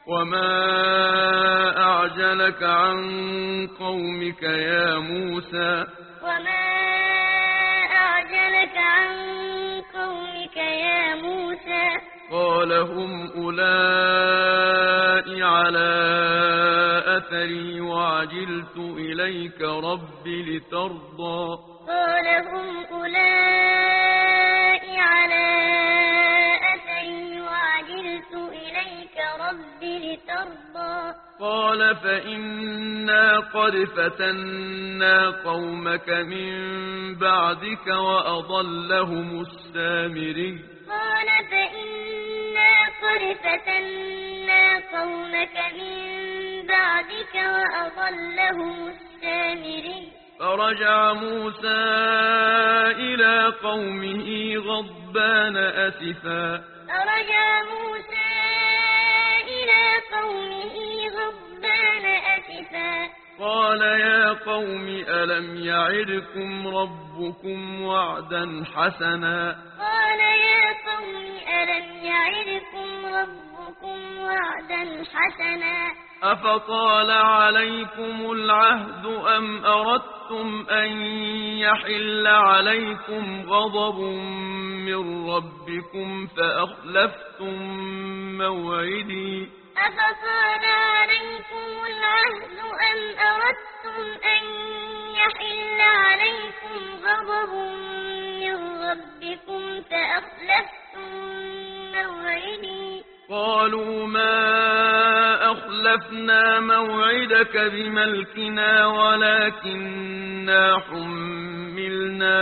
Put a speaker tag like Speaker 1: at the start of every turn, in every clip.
Speaker 1: وما أعجلك عن قومك يا موسى
Speaker 2: وما أعجلك عن قومك يا موسى
Speaker 1: قال هم أولئك على أثري وعجلت إليك رب لترضى
Speaker 2: قال هم أولئك على أثري وعجلت إليك رب لترضى
Speaker 1: قال فإنا قد فتنا قومك من بعدك وأضلهم السامري
Speaker 2: قال فإنا قد فتنا قومك من بعدك وأضلهم السامري
Speaker 1: فرجع موسى إلى قومه غضبان أسفا
Speaker 2: فرجع موسى إلى قومه غضبان أسفا
Speaker 1: قال يا قوم ألم يعدكم ربكم وعدا حسنا
Speaker 2: قال يا قوم ألم يعدكم ربكم وعدا حسنا
Speaker 1: أفطال عليكم العهد أم أردتم أن يحل عليكم غضب من ربكم فأخلفتم موعدي
Speaker 2: أفطال عليكم العهد أم أردتم أن يحل عليكم غضب من ربكم فأخلفتم موعدي
Speaker 1: قالوا ما أخلفنا موعدك بملكنا ولكننا حملنا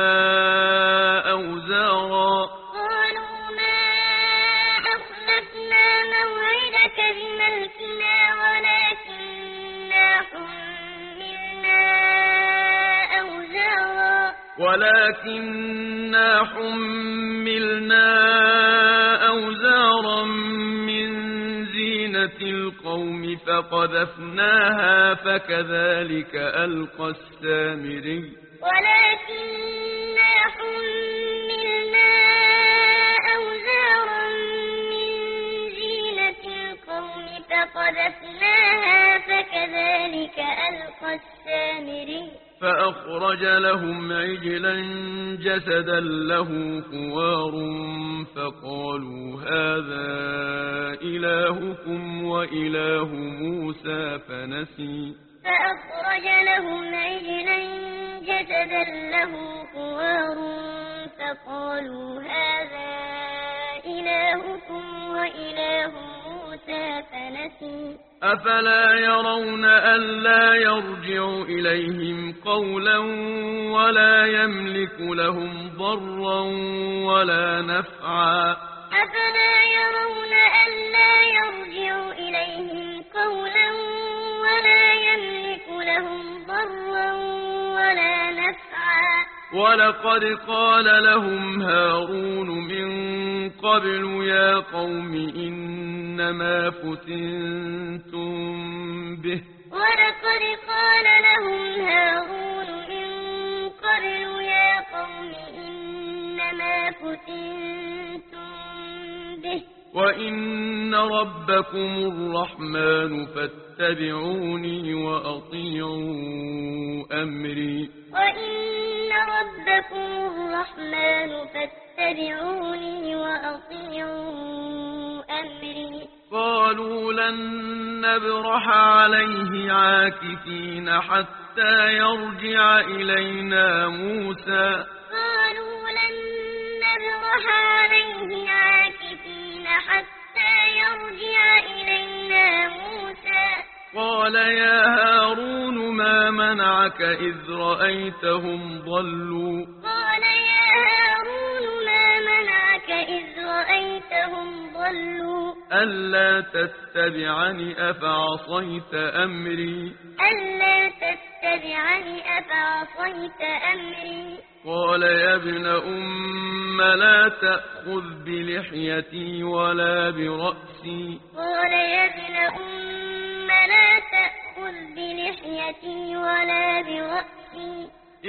Speaker 1: أوزارا
Speaker 2: قالوا ما أخلفنا موعدك بملكنا
Speaker 1: ولكننا حملنا أوزارا من زينة القوم فقذفناها فكذلك ألقى السامري
Speaker 2: ولكننا حملنا أوزارا من زينة القوم فقذفناها فكذلك ألقى السامري
Speaker 1: فأخرج لهم عجلا جسدا له خوار فقالوا هذا إلهكم وإله موسى فنسي
Speaker 2: فأخرج لهم عجلا جسدا له خوار فقالوا هذا إلهكم وإله موسى فنسي
Speaker 1: أفلا يرون ألا يرجع إليهم قولا ولا يملك لهم ضرا ولا نفعا
Speaker 2: أفلا يرون ألا يرجع إليهم قولا ولا يملك لهم ضرا ولا نفعا
Speaker 1: ولقد قال لهم هارون من قبل يا قوم إنما فتنتم به
Speaker 2: ولقد قال لهم هارون من قبل يا قوم إنما فتنتم به
Speaker 1: وإن ربكم الرحمن فاتبعوني وأطيعوا أمري
Speaker 2: وإن ربكم الرحمن فاتبعوني وأطيعوا أمري
Speaker 1: قالوا لن نبرح عليه عاكفين حتى يرجع إلينا موسى
Speaker 2: قالوا لن نبرح عليه عاكفين حتى يرجع إلينا موسى
Speaker 1: قال يا هارون ما منعك إذ رأيتهم ضلوا
Speaker 2: قال يا هارون ما منعك إذ رأيتهم ضلوا
Speaker 1: ألا تتبعني أفعصيت أمري
Speaker 2: ألا تتبعني أفعصيت أمري
Speaker 1: قال يا ابن لا تأخذ بلحيتي ولا برأسي
Speaker 2: قال يا ابن لا تأخذ بلحيتي ولا برأسي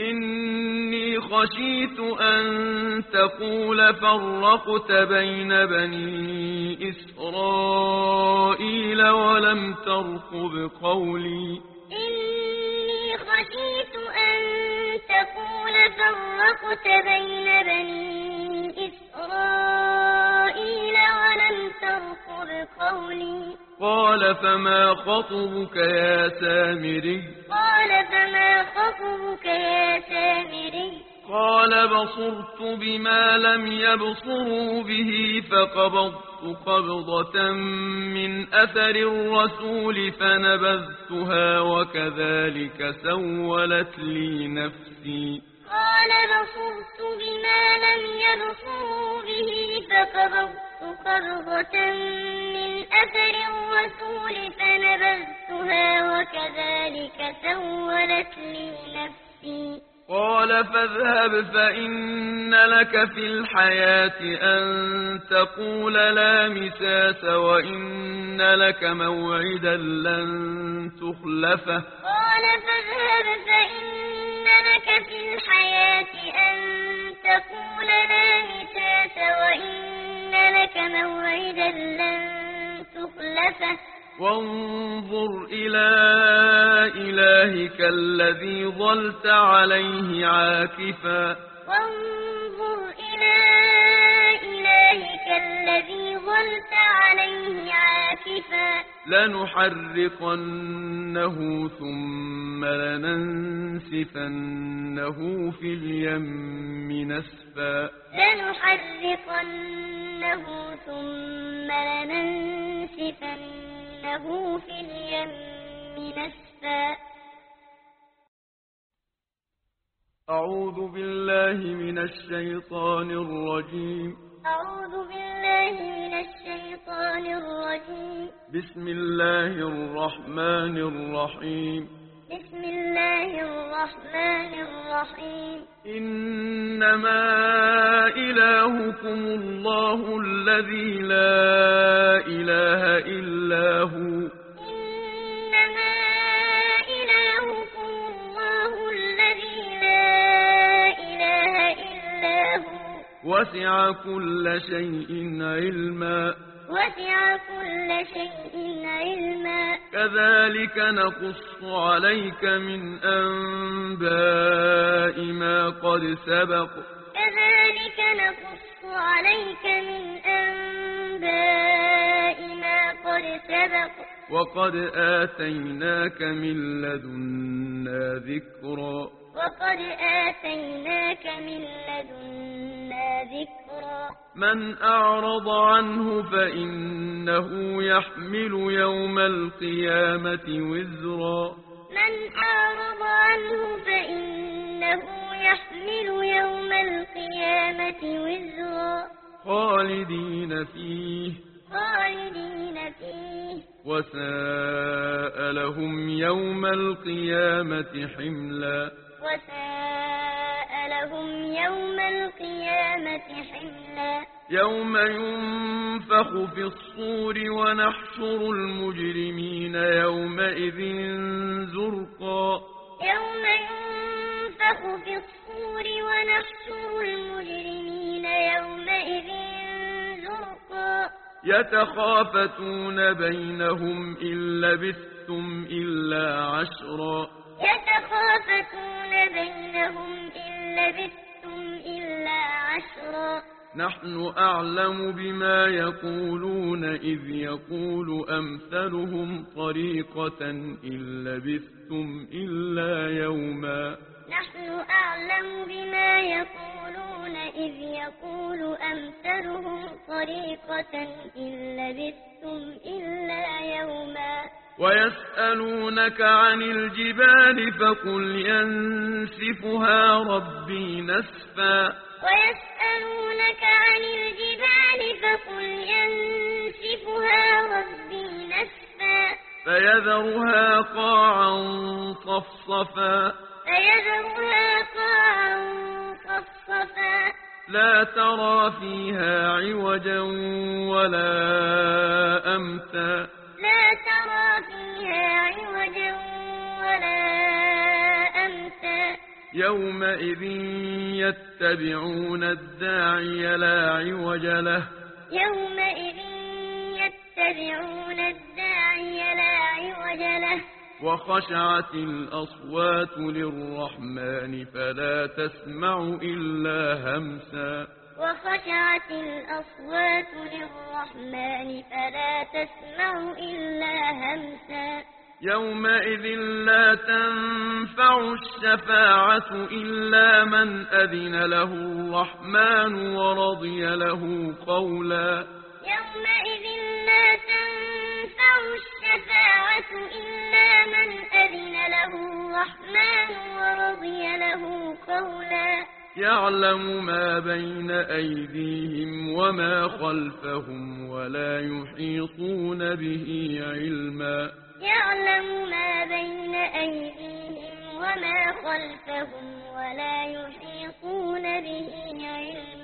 Speaker 1: إني خشيت أن تقول فرقت بين بني إسرائيل ولم ترقب قولي
Speaker 2: إني خشيت أن تقول فرقت بين بني إسرائيل ولم ترقب قولي
Speaker 1: قال فما خطبك يا سامري
Speaker 2: قال فما خطبك يا سامري
Speaker 1: قال بصرت بما لم يبصروا به فقبضت قبضة من أثر الرسول فنبذتها وكذلك سولت لي نفسي
Speaker 2: قال بصرت بما لم يبصروا به فقبضت قبضة من أثر الرسول فنبذتها وكذلك سولت لي نفسي
Speaker 1: قال فاذهب فإن لك في الحياة أن تقول لا مساس وإن لك موعدا لن تخلفه
Speaker 2: قال فاذهب فإن لك في الحياة أن تقول لا مساس وإن لك موعدا لن تخلفه
Speaker 1: وانظر إلى إلهك الذي ظلت عليه عاكفا
Speaker 2: وانظر إلى إلهك الذي ظلت عليه عاكفا
Speaker 1: لنحرقنه ثم لننسفنه في اليم نسفا
Speaker 2: لنحرقنه ثم لننسفنه في اليم نسفا
Speaker 1: أعوذ بالله من الشيطان الرجيم
Speaker 2: أعوذ بالله من الشيطان الرجيم
Speaker 1: بسم الله الرحمن الرحيم
Speaker 2: بسم الله الرحمن الرحيم
Speaker 1: إنما إلهكم الله الذي لا إله إلا هو
Speaker 2: إنما إلهكم الله الذي لا إله إلا هو
Speaker 1: وسع كل شيء علما
Speaker 2: وسع كل شيء علما
Speaker 1: كذلك نقص عليك من أنباء ما قد سبق
Speaker 2: كذلك نقص عليك من أنباء ما قد سبق
Speaker 1: وقد آتيناك من لدنا ذكرا
Speaker 2: وقد آتيناك من لدنا ذكرا
Speaker 1: من أعرض عنه فإنه يحمل يوم القيامة وزرا
Speaker 2: من أعرض عنه فإنه يحمل يوم القيامة وزرا
Speaker 1: خالدين فيه وساء لهم يوم القيامة حملا
Speaker 2: وساء لهم يوم القيامة حملا
Speaker 1: يوم ينفخ في الصور ونحشر المجرمين يومئذ زرقا
Speaker 2: يوم ينفخ في الصور ونحشر المجرمين يومئذ زرقا
Speaker 1: يتخافتون بينهم إن لبثتم إلا عشرا
Speaker 2: يتخافتون بينهم إن لبثتم إلا عشرا
Speaker 1: نحن أعلم بما يقولون إذ يقول أمثلهم طريقة إن لبثتم إلا يوما
Speaker 2: نحن أعلم بما يقولون إذ يقول أمثلهم طريقة إن لبثتم إلا يوما
Speaker 1: ويسألونك عن الجبال فقل ينسفها ربي نسفا
Speaker 2: ويسألونك عن الجبال فقل ينسفها ربي نسفا
Speaker 1: فيذرها قاعا صفصفا لا ترى فيها عوجا ولا أمتا يومئذ يتبعون الداعي لا عوج له
Speaker 2: يومئذ يتبعون الداعي لا
Speaker 1: وخشعت الأصوات للرحمن فلا تسمع إلا همسا
Speaker 2: وخشعت الأصوات للرحمن فلا تسمع إلا همسا
Speaker 1: يومئذ لا تنفع الشفاعة إلا من أذن له الرحمن ورضي له قولا
Speaker 2: يومئذ لا تنفع الشفاعة إلا من أذن له الرحمن ورضي له قولا
Speaker 1: يعلم ما بين أيديهم وما خلفهم ولا يحيطون به علما
Speaker 2: يعلم ما بين أيديهم وما خلفهم ولا يحيطون به علما